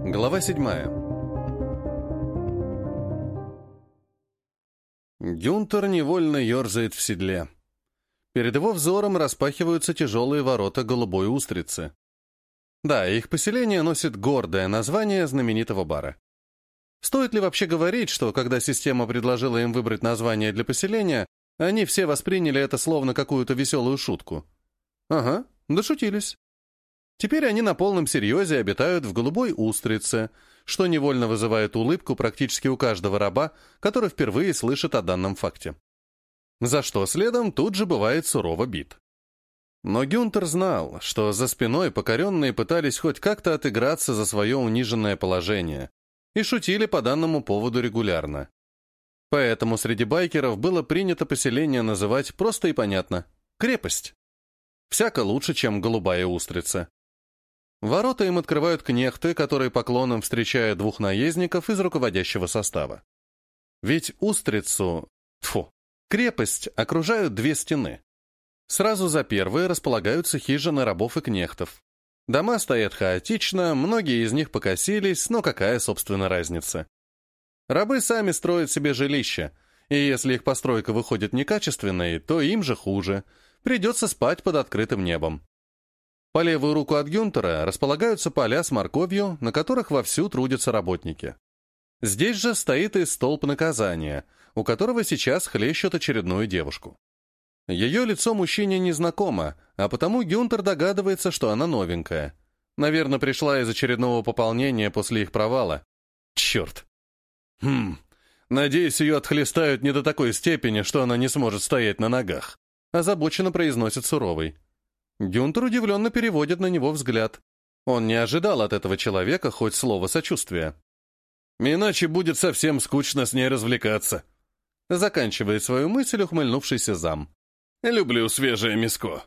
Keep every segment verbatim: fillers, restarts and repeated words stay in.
Глава седьмая. Гюнтер невольно ерзает в седле. Перед его взором распахиваются тяжелые ворота голубой устрицы. Да, их поселение носит гордое название знаменитого бара. Стоит ли вообще говорить, что когда система предложила им выбрать название для поселения, они все восприняли это словно какую-то веселую шутку? Ага, дошутились. Теперь они на полном серьезе обитают в голубой устрице, что невольно вызывает улыбку практически у каждого раба, который впервые слышит о данном факте. За что следом тут же бывает сурово бит. Но Гюнтер знал, что за спиной покоренные пытались хоть как-то отыграться за свое униженное положение и шутили по данному поводу регулярно. Поэтому среди байкеров было принято поселение называть просто и понятно — крепость. Всяко лучше, чем голубая устрица. Ворота им открывают кнехты, которые поклоном встречают двух наездников из руководящего состава. Ведь устрицу, тьфу, крепость окружают две стены. Сразу за первой располагаются хижины рабов и кнехтов. Дома стоят хаотично, многие из них покосились, но какая, собственно, разница? Рабы сами строят себе жилища, и если их постройка выходит некачественной, то им же хуже, придется спать под открытым небом. По левую руку от Гюнтера располагаются поля с морковью, на которых вовсю трудятся работники. Здесь же стоит и столб наказания, у которого сейчас хлещут очередную девушку. Ее лицо мужчине незнакомо, а потому Гюнтер догадывается, что она новенькая. Наверное, пришла из очередного пополнения после их провала. Черт! Хм, надеюсь, ее отхлестают не до такой степени, что она не сможет стоять на ногах. Озабоченно произносит суровый. Гюнтер удивленно переводит на него взгляд. Он не ожидал от этого человека хоть слова сочувствия. «Иначе будет совсем скучно с ней развлекаться», — заканчивает свою мысль ухмыльнувшийся зам. «Люблю свежее мяско».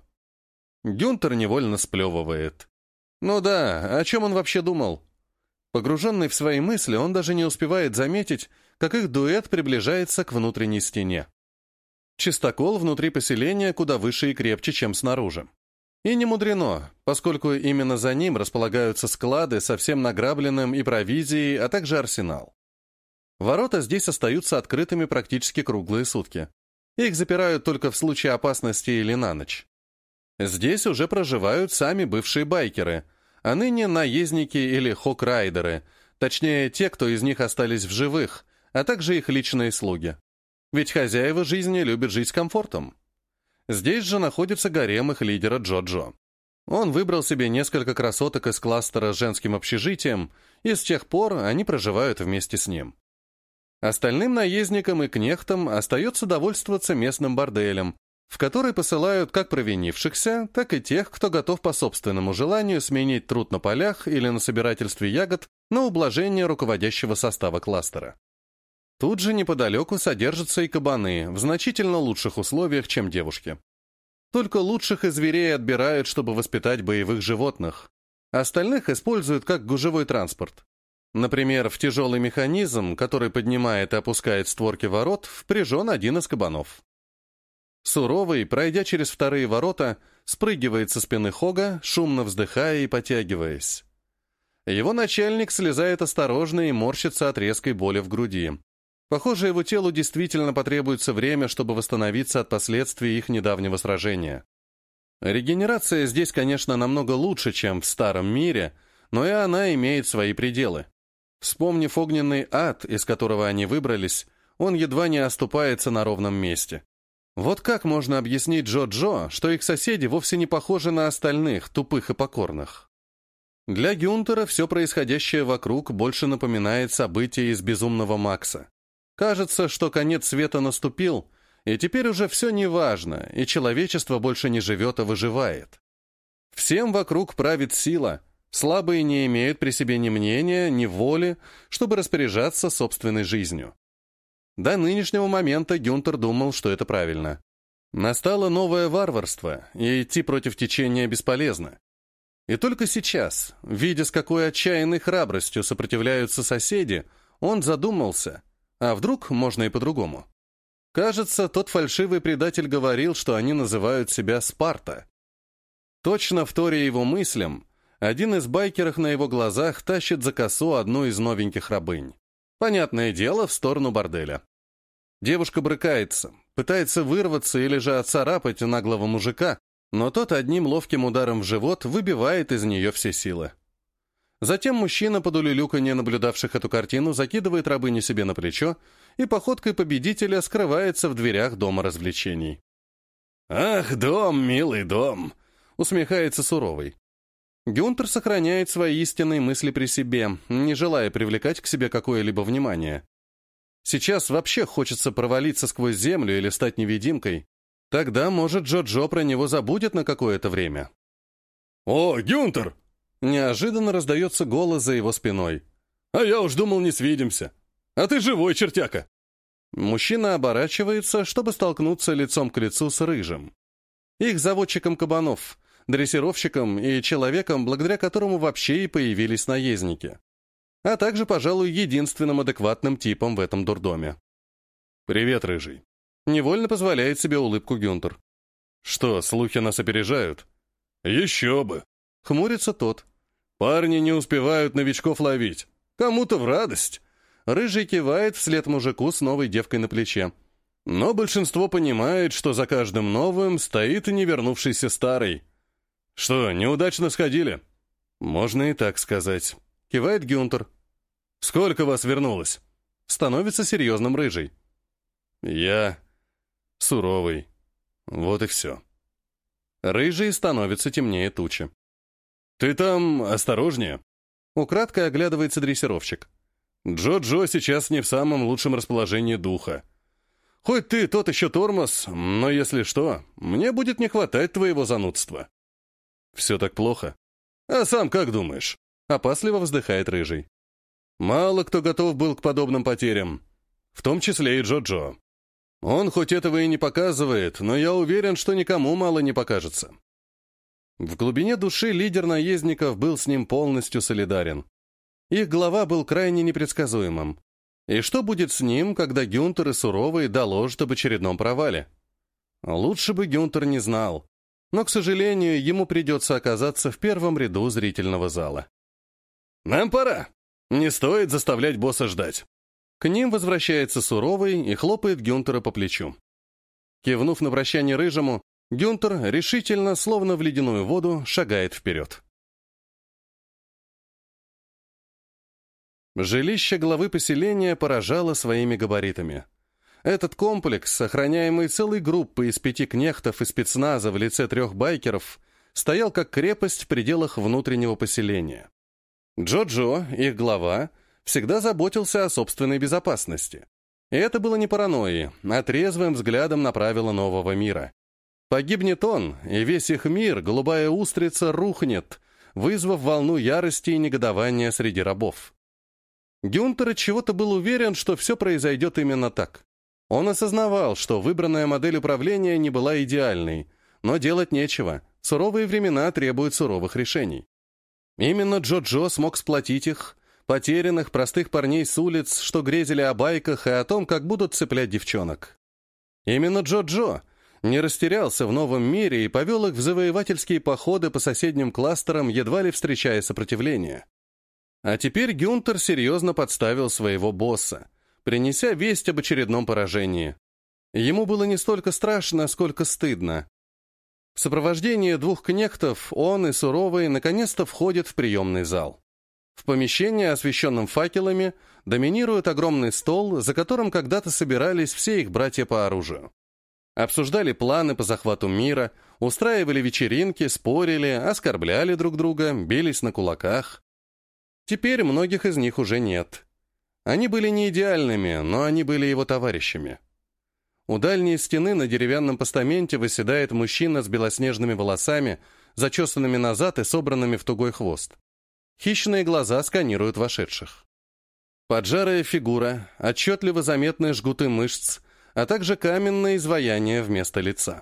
Гюнтер невольно сплевывает. Ну да, о чем он вообще думал? Погруженный в свои мысли, он даже не успевает заметить, как их дуэт приближается к внутренней стене. Чистокол внутри поселения куда выше и крепче, чем снаружи. И не мудрено, поскольку именно за ним располагаются склады со всем награбленным и провизией, а также арсенал. Ворота здесь остаются открытыми практически круглые сутки. Их запирают только в случае опасности или на ночь. Здесь уже проживают сами бывшие байкеры, а ныне наездники или хок-райдеры, точнее, те, кто из них остались в живых, а также их личные слуги. Ведь хозяева жизни любят жить с комфортом. Здесь же находится гарем их лидера Джо-Джо. Он выбрал себе несколько красоток из кластера с женским общежитием, и с тех пор они проживают вместе с ним. Остальным наездникам и кнехтам остается довольствоваться местным борделем, в который посылают как провинившихся, так и тех, кто готов по собственному желанию сменить труд на полях или на собирательстве ягод на ублажение руководящего состава кластера. Тут же неподалеку содержатся и кабаны, в значительно лучших условиях, чем девушки. Только лучших из зверей отбирают, чтобы воспитать боевых животных. Остальных используют как гужевой транспорт. Например, в тяжелый механизм, который поднимает и опускает створки ворот, впряжен один из кабанов. Суровый, пройдя через вторые ворота, спрыгивает со спины Хога, шумно вздыхая и потягиваясь. Его начальник слезает осторожно и морщится от резкой боли в груди. Похоже, его телу действительно потребуется время, чтобы восстановиться от последствий их недавнего сражения. Регенерация здесь, конечно, намного лучше, чем в старом мире, но и она имеет свои пределы. Вспомнив огненный ад, из которого они выбрались, он едва не оступается на ровном месте. Вот как можно объяснить Джо-Джо, что их соседи вовсе не похожи на остальных, тупых и покорных? Для Гюнтера все происходящее вокруг больше напоминает события из «Безумного Макса». Кажется, что конец света наступил, и теперь уже все неважно, и человечество больше не живет, а выживает. Всем вокруг правит сила, слабые не имеют при себе ни мнения, ни воли, чтобы распоряжаться собственной жизнью. До нынешнего момента Гюнтер думал, что это правильно. Настало новое варварство, и идти против течения бесполезно. И только сейчас, видя, с какой отчаянной храбростью сопротивляются соседи, он задумался, а вдруг можно и по-другому. Кажется, тот фальшивый предатель говорил, что они называют себя Спарта. Точно вторя его мыслям, Один из байкеров на его глазах тащит за косу одну из новеньких рабынь. Понятное дело, в сторону борделя. Девушка брыкается, пытается вырваться или же отцарапать наглого мужика, но тот одним ловким ударом в живот выбивает из нее все силы. Затем мужчина, под улюлюканье наблюдавших эту картину, закидывает рабыню себе на плечо и походкой победителя скрывается в дверях дома развлечений. «Ах, дом, милый дом!» — усмехается Суровый. Гюнтер сохраняет свои истинные мысли при себе, не желая привлекать к себе какое-либо внимание. Сейчас вообще хочется провалиться сквозь землю или стать невидимкой. Тогда, может, Джо-Джо про него забудет на какое-то время. «О, Гюнтер!» Неожиданно раздается голос за его спиной. «А я уж думал, не свидимся. А ты живой, чертяка!» Мужчина оборачивается, чтобы столкнуться лицом к лицу с Рыжим. Их заводчиком кабанов, дрессировщиком и человеком, благодаря которому вообще и появились наездники. А также, пожалуй, единственным адекватным типом в этом дурдоме. «Привет, Рыжий!» Невольно позволяет себе улыбку Гюнтер. «Что, слухи нас опережают?» «Еще бы!» — хмурится тот. «Парни не успевают новичков ловить. Кому-то в радость!» Рыжий кивает вслед мужику с новой девкой на плече. Но большинство понимает, что за каждым новым стоит и не вернувшийся старый. «Что, неудачно сходили?» «Можно и так сказать», — кивает Гюнтер. «Сколько вас вернулось?» Становится серьезным Рыжий. «Я... Суровый. Вот и все». Рыжий становится темнее тучи. «Ты там осторожнее?» Украдкой оглядывается дрессировщик. «Джо-Джо сейчас не в самом лучшем расположении духа. Хоть ты тот еще тормоз, но если что, мне будет не хватать твоего занудства». «Все так плохо?» «А сам как думаешь?» Опасливо вздыхает Рыжий. «Мало кто готов был к подобным потерям, в том числе и Джо-Джо. Он хоть этого и не показывает, но я уверен, что никому мало не покажется». В глубине души лидер наездников был с ним полностью солидарен. Их глава был крайне непредсказуемым. И что будет с ним, когда Гюнтер и Суровый доложат об очередном провале? Лучше бы Гюнтер не знал. Но, к сожалению, ему придется оказаться в первом ряду зрительного зала. «Нам пора. Не стоит заставлять босса ждать». К ним возвращается Суровый и хлопает Гюнтера по плечу. Кивнув на прощание Рыжему, Гюнтер решительно, словно в ледяную воду, шагает вперед. Жилище главы поселения поражало своими габаритами. Этот комплекс, охраняемый целой группой из пяти кнехтов и спецназа в лице трех байкеров, стоял как крепость в пределах внутреннего поселения. Джо-Джо, их глава, всегда заботился о собственной безопасности. И это было не паранойей, а трезвым взглядом на правила нового мира. Погибнет он, и весь их мир, голубая устрица, рухнет, вызвав волну ярости и негодования среди рабов. Гюнтер отчего-то был уверен, что все произойдет именно так. Он осознавал, что выбранная модель управления не была идеальной, но делать нечего, суровые времена требуют суровых решений. Именно Джо-Джо смог сплотить их, потерянных простых парней с улиц, что грезили о байках и о том, как будут цеплять девчонок. Именно Джо-Джо не растерялся в новом мире и повел их в завоевательские походы по соседним кластерам, едва ли встречая сопротивление. А теперь Гюнтер серьезно подставил своего босса, принеся весть об очередном поражении. Ему было не столько страшно, сколько стыдно. В сопровождении двух кнехтов он и Суровый наконец-то входят в приемный зал. В помещении, освещенном факелами, доминирует огромный стол, за которым когда-то собирались все их братья по оружию. Обсуждали планы по захвату мира, устраивали вечеринки, спорили, оскорбляли друг друга, бились на кулаках. Теперь многих из них уже нет. Они были не идеальными, но они были его товарищами. У дальней стены на деревянном постаменте восседает мужчина с белоснежными волосами, зачесанными назад и собранными в тугой хвост. Хищные глаза сканируют вошедших. Поджарая фигура, отчетливо заметные жгуты мышц, а также каменное изваяние вместо лица.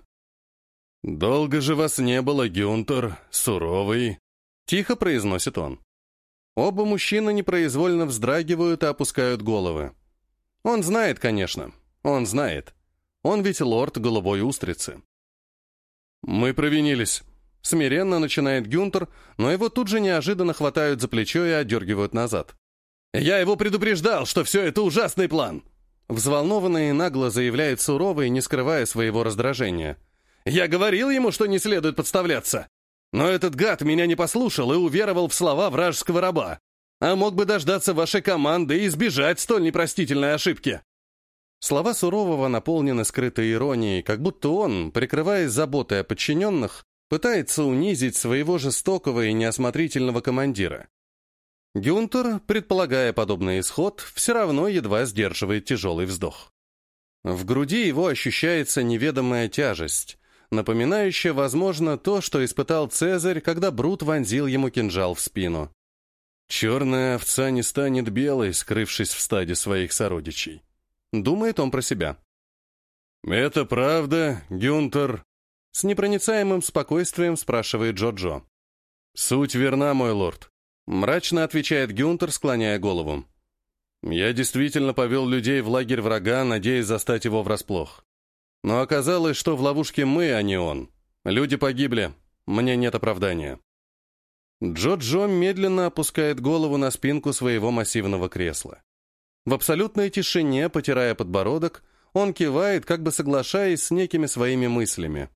«Долго же вас не было, Гюнтер, Суровый», — тихо произносит он. Оба мужчины непроизвольно вздрагивают и опускают головы. Он знает, конечно, он знает. Он ведь лорд голубой устрицы. «Мы провинились», — Смиренно начинает Гюнтер, но его тут же неожиданно хватают за плечо и отдергивают назад. «Я его предупреждал, что все это ужасный план!» Взволнованно и нагло заявляет Суровый, не скрывая своего раздражения. «Я говорил ему, что не следует подставляться! Но этот гад меня не послушал и уверовал в слова вражеского раба, а мог бы дождаться вашей команды и избежать столь непростительной ошибки!» Слова Сурового наполнены скрытой иронией, как будто он, прикрываясь заботой о подчиненных, пытается унизить своего жестокого и неосмотрительного командира. Гюнтер, предполагая подобный исход, все равно едва сдерживает тяжелый вздох. В груди его ощущается неведомая тяжесть, напоминающая, возможно, то, что испытал Цезарь, когда Брут вонзил ему кинжал в спину. «Черная овца не станет белой, скрывшись в стаде своих сородичей», — думает он про себя. «Это правда, Гюнтер?» С непроницаемым спокойствием спрашивает Джо-Джо. «Суть верна, мой лорд», — мрачно отвечает Гюнтер, склоняя голову. «Я действительно повел людей в лагерь врага, надеясь застать его врасплох. Но оказалось, что в ловушке мы, а не он. Люди погибли. Мне нет оправдания». Джо-Джо медленно опускает голову на спинку своего массивного кресла. В абсолютной тишине, потирая подбородок, он кивает, как бы соглашаясь с некими своими мыслями.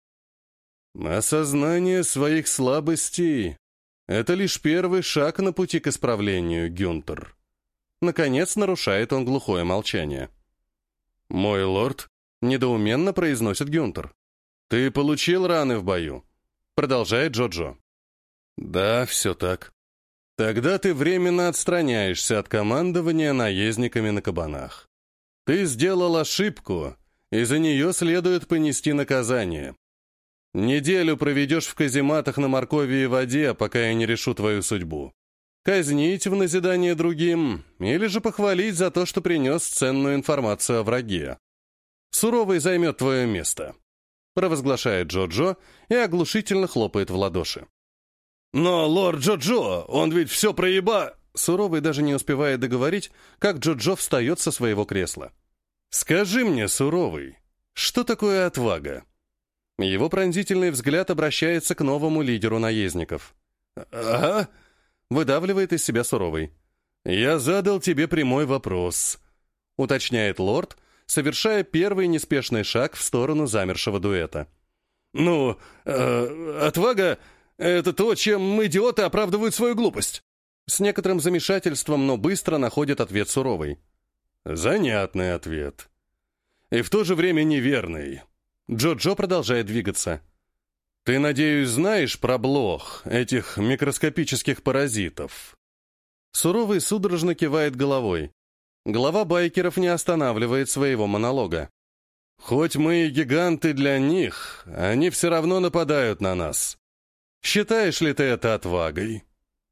«Осознание своих слабостей — это лишь первый шаг на пути к исправлению, Гюнтер». Наконец нарушает он глухое молчание. «Мой лорд», — недоуменно произносит Гюнтер. «Ты получил раны в бою?» Продолжает Джо-Джо. «Да, все так. Тогда ты временно отстраняешься от командования наездниками на кабанах. Ты сделал ошибку, и за нее следует понести наказание. Неделю проведешь в казематах на моркови и воде, пока я не решу твою судьбу. Казнить в назидание другим, или же похвалить за то, что принес ценную информацию о враге. Суровый займет твое место», — провозглашает Джо-Джо и оглушительно хлопает в ладоши. «Но, лорд Джо-Джо, он ведь все проеба...» Суровый даже не успевает договорить, как Джо-Джо встает со своего кресла. «Скажи мне, Суровый, что такое отвага?» Его пронзительный взгляд обращается к новому лидеру наездников. «Ага», — выдавливает из себя Суровый. «Я задал тебе прямой вопрос», — уточняет лорд, совершая первый неспешный шаг в сторону замершего дуэта. «Ну, э, отвага — это то, чем идиоты оправдывают свою глупость». С некоторым замешательством, но быстро находит ответ Суровый. «Занятный ответ. И в то же время неверный». Джо-Джо продолжает двигаться. «Ты, надеюсь, знаешь про блох, этих микроскопических паразитов?» Суровый судорожно кивает головой. Глава байкеров не останавливает своего монолога. «Хоть мы и гиганты для них, они все равно нападают на нас. Считаешь ли ты это отвагой?»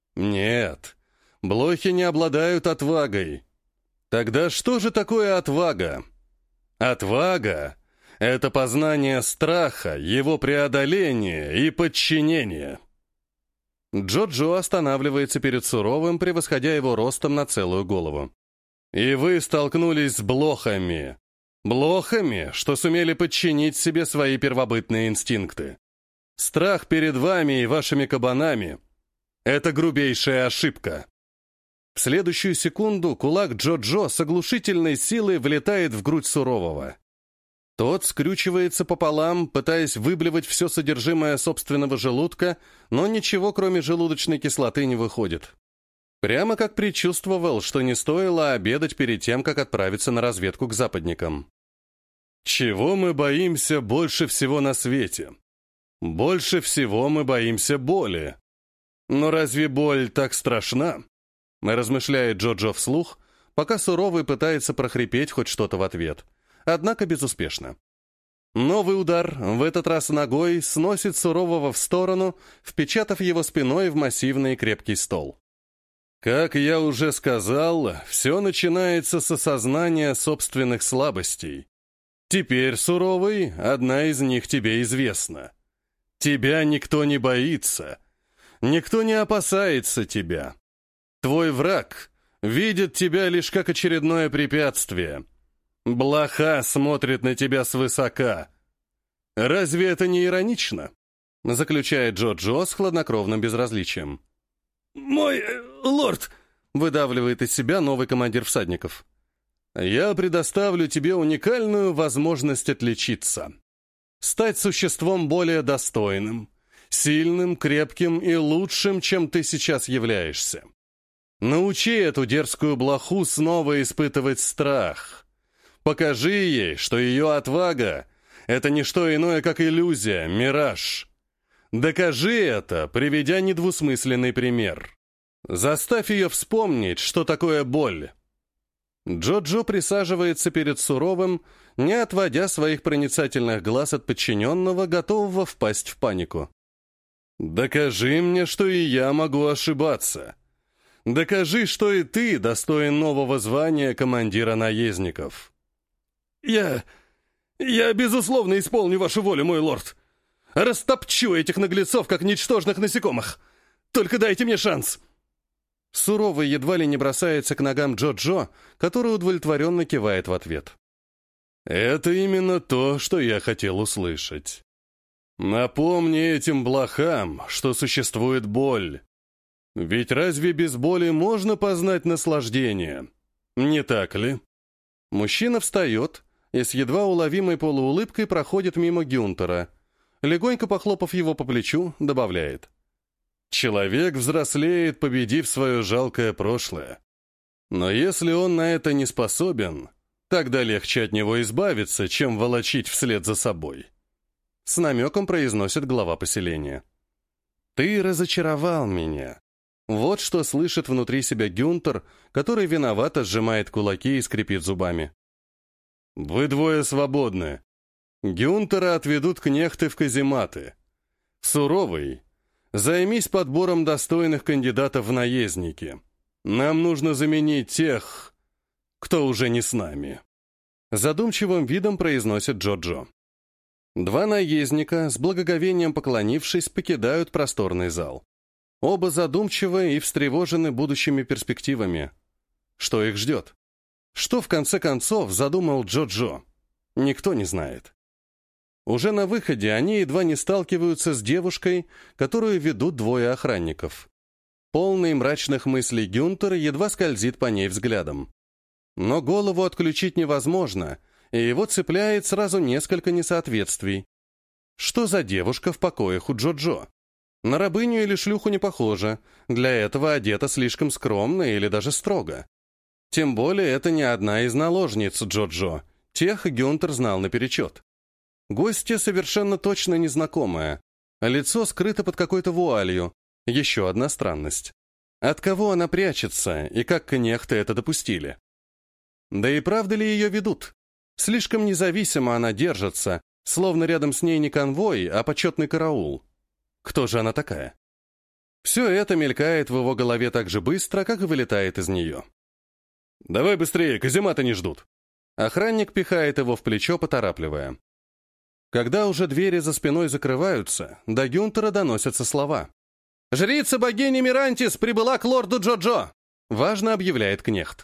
«Нет, блохи не обладают отвагой. Тогда что же такое отвага?» «Отвага — это познание страха, его преодоление и подчинение». Джо-Джо останавливается перед Суровым, превосходя его ростом на целую голову. «И вы столкнулись с блохами. Блохами, что сумели подчинить себе свои первобытные инстинкты. Страх перед вами и вашими кабанами — это грубейшая ошибка». В следующую секунду кулак Джо-Джо с оглушительной силой влетает в грудь Сурового. Тот скрючивается пополам, пытаясь выблевать все содержимое собственного желудка, но ничего, кроме желудочной кислоты, не выходит. Прямо как предчувствовал, что не стоило обедать перед тем, как отправиться на разведку к западникам. «Чего мы боимся больше всего на свете? Больше всего мы боимся боли. Но разве боль так страшна?» Размышляет Джо-Джо вслух, пока Суровый пытается прохрипеть хоть что-то в ответ. Однако безуспешно. Новый удар, в этот раз ногой, сносит Сурового в сторону, впечатав его спиной в массивный крепкий стол. «Как я уже сказал, все начинается с осознания собственных слабостей. Теперь, Суровый, одна из них тебе известна. Тебя никто не боится. Никто не опасается тебя. Твой враг видит тебя лишь как очередное препятствие. Блоха смотрит на тебя свысока. Разве это не иронично?» заключает Джо-Джо с хладнокровным безразличием. «Мой э, лорд!» — выдавливает из себя новый командир всадников. «Я предоставлю тебе уникальную возможность отличиться. Стать существом более достойным, сильным, крепким и лучшим, чем ты сейчас являешься. Научи эту дерзкую блоху снова испытывать страх. Покажи ей, что ее отвага — это не что иное, как иллюзия, мираж. Докажи это, приведя недвусмысленный пример. Заставь ее вспомнить, что такое боль». Джо-Джо присаживается перед суровым, не отводя своих проницательных глаз от подчиненного, готового впасть в панику. «Докажи мне, что и я могу ошибаться. Докажи, что и ты достоин нового звания командира наездников». «Я... я, безусловно, исполню вашу волю, мой лорд. Растопчу этих наглецов, как ничтожных насекомых. Только дайте мне шанс». Суровый едва ли не бросается к ногам Джо-Джо, который удовлетворенно кивает в ответ. «Это именно то, что я хотел услышать. Напомни этим блохам, что существует боль. Ведь разве без боли можно познать наслаждение? Не так ли?» Мужчина встает и с едва уловимой полуулыбкой проходит мимо Гюнтера. Легонько похлопав его по плечу, добавляет: «Человек взрослеет, победив свое жалкое прошлое. Но если он на это не способен, тогда легче от него избавиться, чем волочить вслед за собой». С намеком произносит глава поселения. «Ты разочаровал меня». Вот что слышит внутри себя Гюнтер, который виновато сжимает кулаки и скрипит зубами. «Вы двое свободны. Гюнтера отведут кнехты в казематы. Суровый, займись подбором достойных кандидатов в наездники. Нам нужно заменить тех, кто уже не с нами». Задумчивым видом произносит Джо-Джо. Два наездника, с благоговением поклонившись, покидают просторный зал. Оба задумчивы и встревожены будущими перспективами. Что их ждет? Что, в конце концов, задумал Джо-Джо? Никто не знает. Уже на выходе они едва не сталкиваются с девушкой, которую ведут двое охранников. Полный мрачных мыслей Гюнтер едва скользит по ней взглядом. Но голову отключить невозможно, и его цепляет сразу несколько несоответствий. Что за девушка в покоях у Джо-Джо? На рабыню или шлюху не похожа, для этого одета слишком скромно или даже строго. Тем более это не одна из наложниц Джо-Джо, тех Гюнтер знал наперечет. Гостья совершенно точно незнакомая, а лицо скрыто под какой-то вуалью, еще одна странность. От кого она прячется, и как кнехты это допустили? Да и правда ли ее ведут? Слишком независимо она держится, словно рядом с ней не конвой, а почетный караул. Кто же она такая? Все это мелькает в его голове так же быстро, как и вылетает из нее. «Давай быстрее, казематы не ждут!» Охранник пихает его в плечо, поторапливая. Когда уже двери за спиной закрываются, до Гюнтера доносятся слова. «Жрица богини Мирантис прибыла к лорду Джо-Джо!» Важно объявляет кнехт.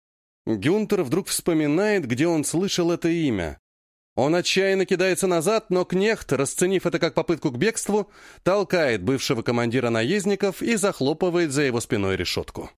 Гюнтер вдруг вспоминает, где он слышал это имя. Он отчаянно кидается назад, но кнехт, расценив это как попытку к бегству, толкает бывшего командира наездников и захлопывает за его спиной решетку.